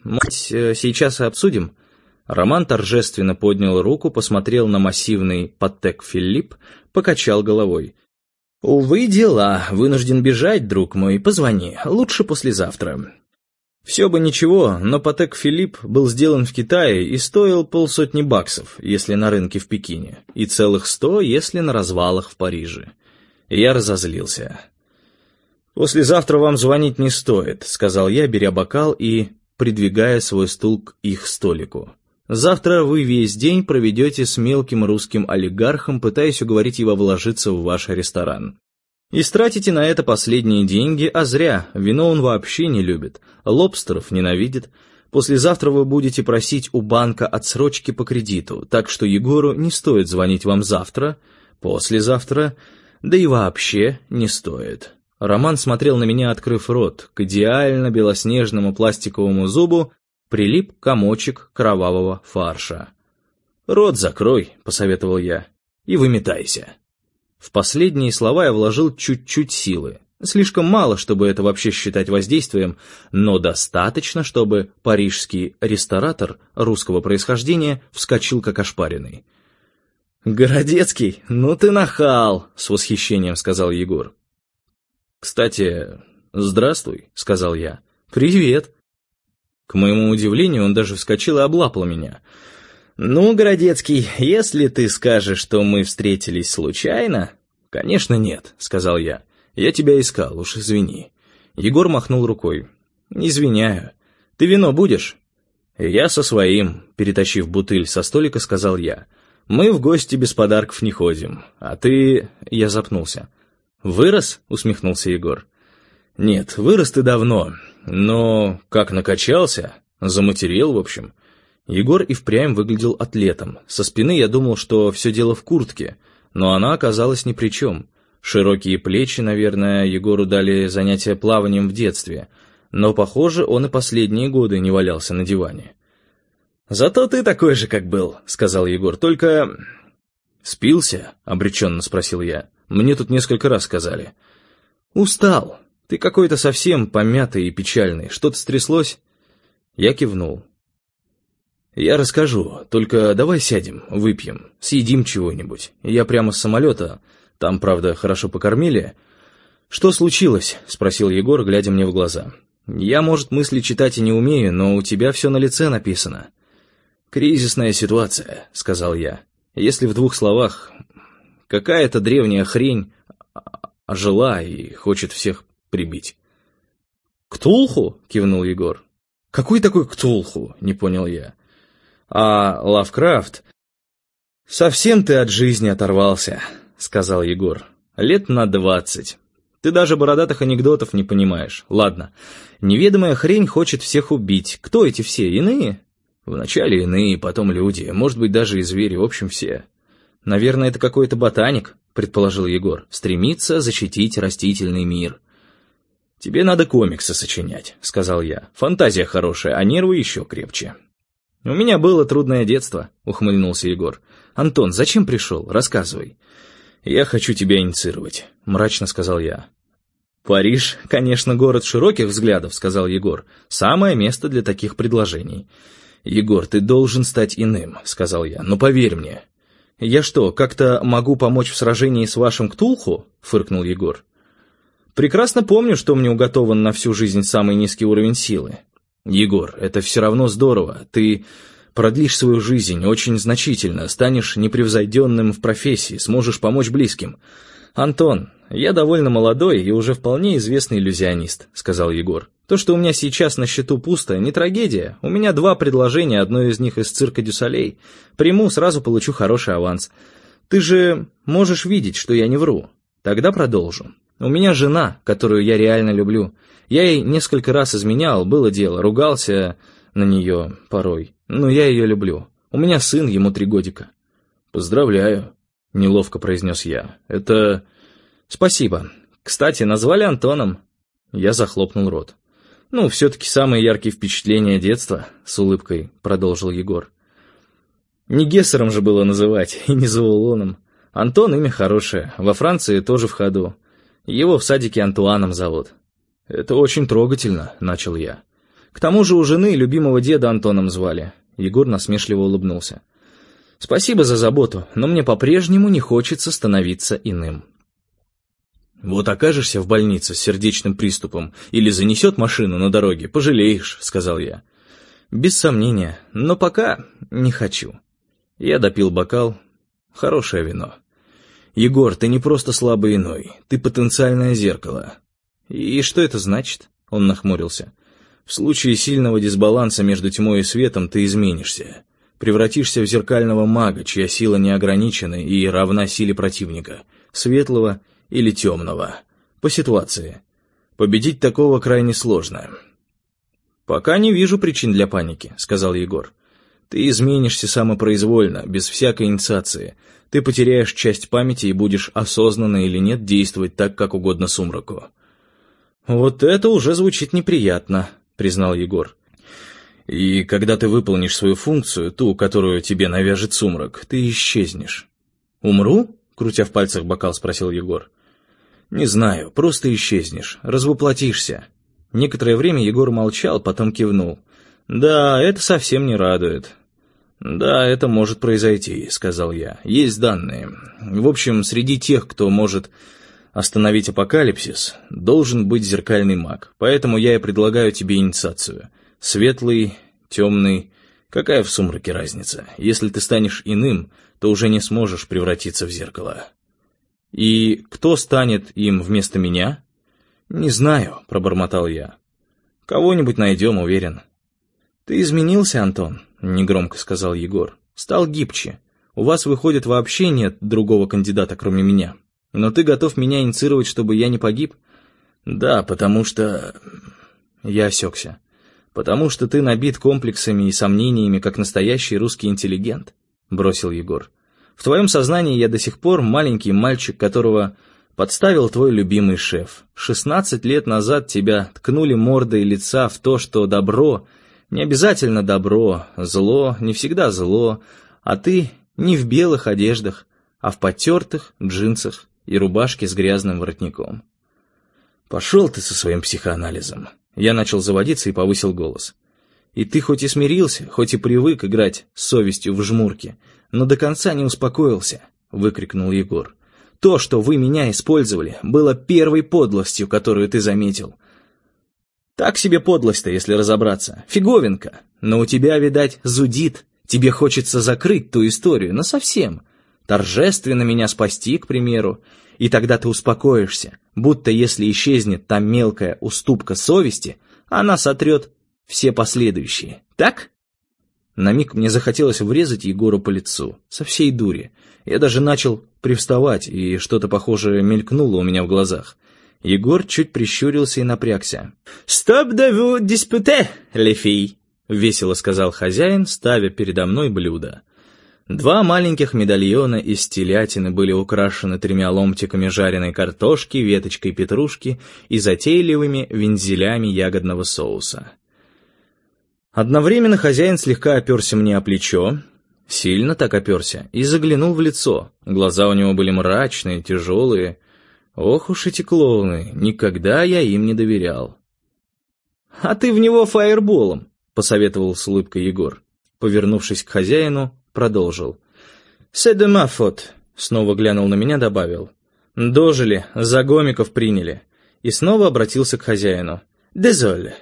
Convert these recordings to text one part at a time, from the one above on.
Сейчас и обсудим?» Роман торжественно поднял руку, посмотрел на массивный Патек Филипп, покачал головой. «Увы, дела. Вынужден бежать, друг мой. Позвони. Лучше послезавтра». Все бы ничего, но Патек Филипп был сделан в Китае и стоил $50, если на рынке в Пекине, и целых 100, если на развалах в Париже. Я разозлился. «Послезавтра вам звонить не стоит», — сказал я, беря бокал и придвигая свой стул к их столику. «Завтра вы весь день проведете с мелким русским олигархом, пытаясь уговорить его вложиться в ваш ресторан. И стратите на это последние деньги, а зря, вино он вообще не любит, лобстеров ненавидит. Послезавтра вы будете просить у банка отсрочки по кредиту, так что Егору не стоит звонить вам завтра, послезавтра, да и вообще не стоит». Роман смотрел на меня, открыв рот. К идеально белоснежному пластиковому зубу прилип комочек кровавого фарша. «Рот закрой», — посоветовал я, — «и выметайся». В последние слова я вложил чуть-чуть силы. Слишком мало, чтобы это вообще считать воздействием, но достаточно, чтобы парижский ресторатор русского происхождения вскочил как ошпаренный. «Городецкий, ну ты нахал!» — с восхищением сказал Егор. «Кстати, здравствуй», — сказал я. «Привет». К моему удивлению, он даже вскочил и облапал меня. «Ну, Городецкий, если ты скажешь, что мы встретились случайно...» «Конечно нет», — сказал я. «Я тебя искал, уж извини». Егор махнул рукой. «Извиняю. Ты вино будешь?» «Я со своим», — перетащив бутыль со столика, сказал я. «Мы в гости без подарков не ходим. А ты...» — я запнулся. «Вырос?» — усмехнулся Егор. «Нет, вырос ты давно, но как накачался, заматерел, в общем». Егор и впрямь выглядел атлетом. Со спины я думал, что все дело в куртке, но она оказалась ни при чем. Широкие плечи, наверное, Егору дали занятия плаванием в детстве, но, похоже, он и последние годы не валялся на диване. «Зато ты такой же, как был», — сказал Егор, — «только...» «Спился?» — обреченно спросил я. «Мне тут несколько раз сказали». «Устал. Ты какой-то совсем помятый и печальный. Что-то стряслось?» Я кивнул. «Я расскажу, только давай сядем, выпьем, съедим чего-нибудь. Я прямо с самолета, там, правда, хорошо покормили». «Что случилось?» — спросил Егор, глядя мне в глаза. «Я, может, мысли читать и не умею, но у тебя все на лице написано». «Кризисная ситуация», — сказал я. «Если в 2 словах, какая-то древняя хрень ожила и хочет всех прибить». «Ктулху?» — кивнул Егор. «Какой такой Ктулху?» — не понял я. «А Лавкрафт...» «Совсем ты от жизни оторвался», — сказал Егор. «Лет на 20. Ты даже бородатых анекдотов не понимаешь. Ладно, неведомая хрень хочет всех убить. Кто эти все, иные?» «Вначале иные, потом люди, может быть, даже и звери, в общем, все». «Наверное, это какой-то ботаник», — предположил Егор. «Стремится защитить растительный мир». «Тебе надо комиксы сочинять», — сказал я. «Фантазия хорошая, а нервы еще крепче». «У меня было трудное детство», — ухмыльнулся Егор. «Антон, зачем пришел? Рассказывай». «Я хочу тебя инициировать», — мрачно сказал я. «Париж, конечно, город широких взглядов», — сказал Егор. «Самое место для таких предложений». «Егор, ты должен стать иным», — сказал я. «Но поверь мне». «Я что, как-то могу помочь в сражении с вашим Ктулху?» — фыркнул Егор. «Прекрасно помню, что мне уготован на всю жизнь самый низкий уровень силы». «Егор, это все равно здорово. Ты продлишь свою жизнь очень значительно, станешь непревзойденным в профессии, сможешь помочь близким». «Антон, я довольно молодой и уже вполне известный иллюзионист», — сказал Егор. «То, что у меня сейчас на счету пусто, не трагедия. У меня 2 предложения, одно из них из цирка Дю Солей. Приму, сразу получу хороший аванс. Ты же можешь видеть, что я не вру. Тогда продолжу. У меня жена, которую я реально люблю. Я ей несколько раз изменял, было дело, ругался на нее порой. Но я ее люблю. У меня сын, ему 3 годика». «Поздравляю», — неловко произнес я. «Это...» «Спасибо. Кстати, назвали Антоном». Я захлопнул рот. «Ну, все-таки самые яркие впечатления детства», — с улыбкой продолжил Егор. «Не Гессером же было называть, и не Завулоном. Антон имя хорошее, во Франции тоже в ходу. Его в садике Антуаном зовут». «Это очень трогательно», — начал я. К тому же у жены любимого деда Антоном звали. Егор насмешливо улыбнулся. Спасибо за заботу, но мне по-прежнему не хочется становиться иным. Вот окажешься в больнице с сердечным приступом или занесет машину на дороге, пожалеешь, сказал я. Без сомнения, но пока не хочу. Я допил бокал. Хорошее вино. Егор, ты не просто слабый иной, ты потенциальное зеркало. И что это значит? Он нахмурился. В случае сильного дисбаланса между тьмой и светом ты изменишься. Превратишься в зеркального мага, чья сила не ограничена и равна силе противника, светлого или темного, по ситуации. Победить такого крайне сложно. «Пока не вижу причин для паники», — сказал Егор. «Ты изменишься самопроизвольно, без всякой инициации. Ты потеряешь часть памяти и будешь осознанно или нет действовать так, как угодно сумраку». «Вот это уже звучит неприятно», — признал Егор. «И когда ты выполнишь свою функцию, ту, которую тебе навяжет сумрак, ты исчезнешь». «Умру?» — крутя в пальцах бокал, спросил Егор. «Не знаю, просто исчезнешь, развоплотишься». Некоторое время Егор молчал, потом кивнул. «Да, это совсем не радует». «Да, это может произойти», — сказал я. «Есть данные. В общем, среди тех, кто может остановить апокалипсис, должен быть зеркальный маг. Поэтому я и предлагаю тебе инициацию. Светлый, темный. Какая в сумраке разница? Если ты станешь иным, то уже не сможешь превратиться в зеркало». «И кто станет им вместо меня?» «Не знаю», — пробормотал я. «Кого-нибудь найдем, уверен». «Ты изменился, Антон», — негромко сказал Егор. «Стал гибче. У вас, выходит, вообще нет другого кандидата, кроме меня. Но ты готов меня инициировать, чтобы я не погиб?» «Да, потому что...» Я осекся. «Потому что ты набит комплексами и сомнениями, как настоящий русский интеллигент», — бросил Егор. «В твоем сознании я до сих пор маленький мальчик, которого подставил твой любимый шеф. 16 лет назад тебя ткнули мордой лица в то, что добро не обязательно добро, зло не всегда зло, а ты не в белых одеждах, а в потертых джинсах и рубашке с грязным воротником». «Пошел ты со своим психоанализом». Я начал заводиться и повысил голос. «И ты хоть и смирился, хоть и привык играть с совестью в жмурки, но до конца не успокоился», — выкрикнул Егор. «То, что вы меня использовали, было первой подлостью, которую ты заметил. Так себе подлость-то, если разобраться. Фиговинка. Но у тебя, видать, зудит. Тебе хочется закрыть ту историю насовсем. Торжественно меня спасти, к примеру. И тогда ты успокоишься, будто если исчезнет та мелкая уступка совести, она сотрет все последующие. Так?» На миг мне захотелось врезать Егору по лицу, со всей дури. Я даже начал привставать, и что-то похожее мелькнуло у меня в глазах. Егор чуть прищурился и напрягся. «Стоп де ву диспуте, les filles», — весело сказал хозяин, ставя передо мной блюдо. 2 маленьких медальона из телятины были украшены 3 ломтиками жареной картошки, веточкой петрушки и затейливыми вензелями ягодного соуса. Одновременно хозяин слегка оперся мне о плечо, сильно так оперся, и заглянул в лицо. Глаза у него были мрачные, тяжелые. Ох уж эти клоуны, никогда я им не доверял. «А ты в него фаерболом», — посоветовал с улыбкой Егор. Повернувшись к хозяину, продолжил. «C'est de ma faute», — снова глянул на меня, добавил. «Дожили, за гомиков приняли». И снова обратился к хозяину. «Désolé».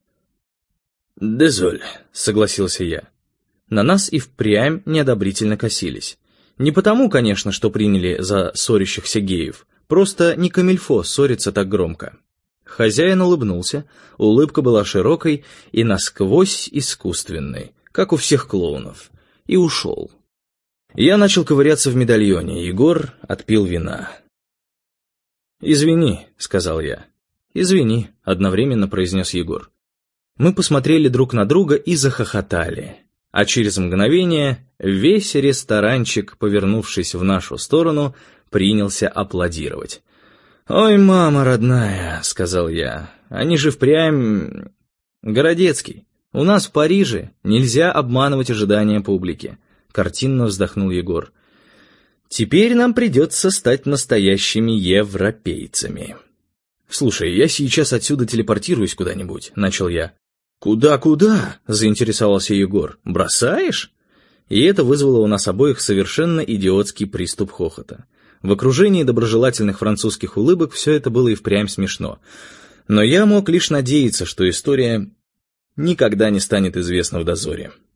«Désolé», — согласился я. На нас и впрямь неодобрительно косились. Не потому, конечно, что приняли за ссорящихся геев, просто не камильфо ссориться так громко. Хозяин улыбнулся, улыбка была широкой и насквозь искусственной, как у всех клоунов, и ушел. Я начал ковыряться в медальоне, Егор отпил вина. «Извини», — сказал я. «Извини», — одновременно произнес Егор. Мы посмотрели друг на друга и захохотали. А через мгновение весь ресторанчик, повернувшись в нашу сторону, принялся аплодировать. «Ой, мама родная», — сказал я, — «они же впрямь... Городецкий. У нас в Париже нельзя обманывать ожидания публики», — картинно вздохнул Егор. «Теперь нам придется стать настоящими европейцами». «Слушай, я сейчас отсюда телепортируюсь куда-нибудь», — начал я. «Куда-куда?» — заинтересовался Егор. «Бросаешь?» И это вызвало у нас обоих совершенно идиотский приступ хохота. В окружении доброжелательных французских улыбок все это было и впрямь смешно. Но я мог лишь надеяться, что история никогда не станет известна в дозоре.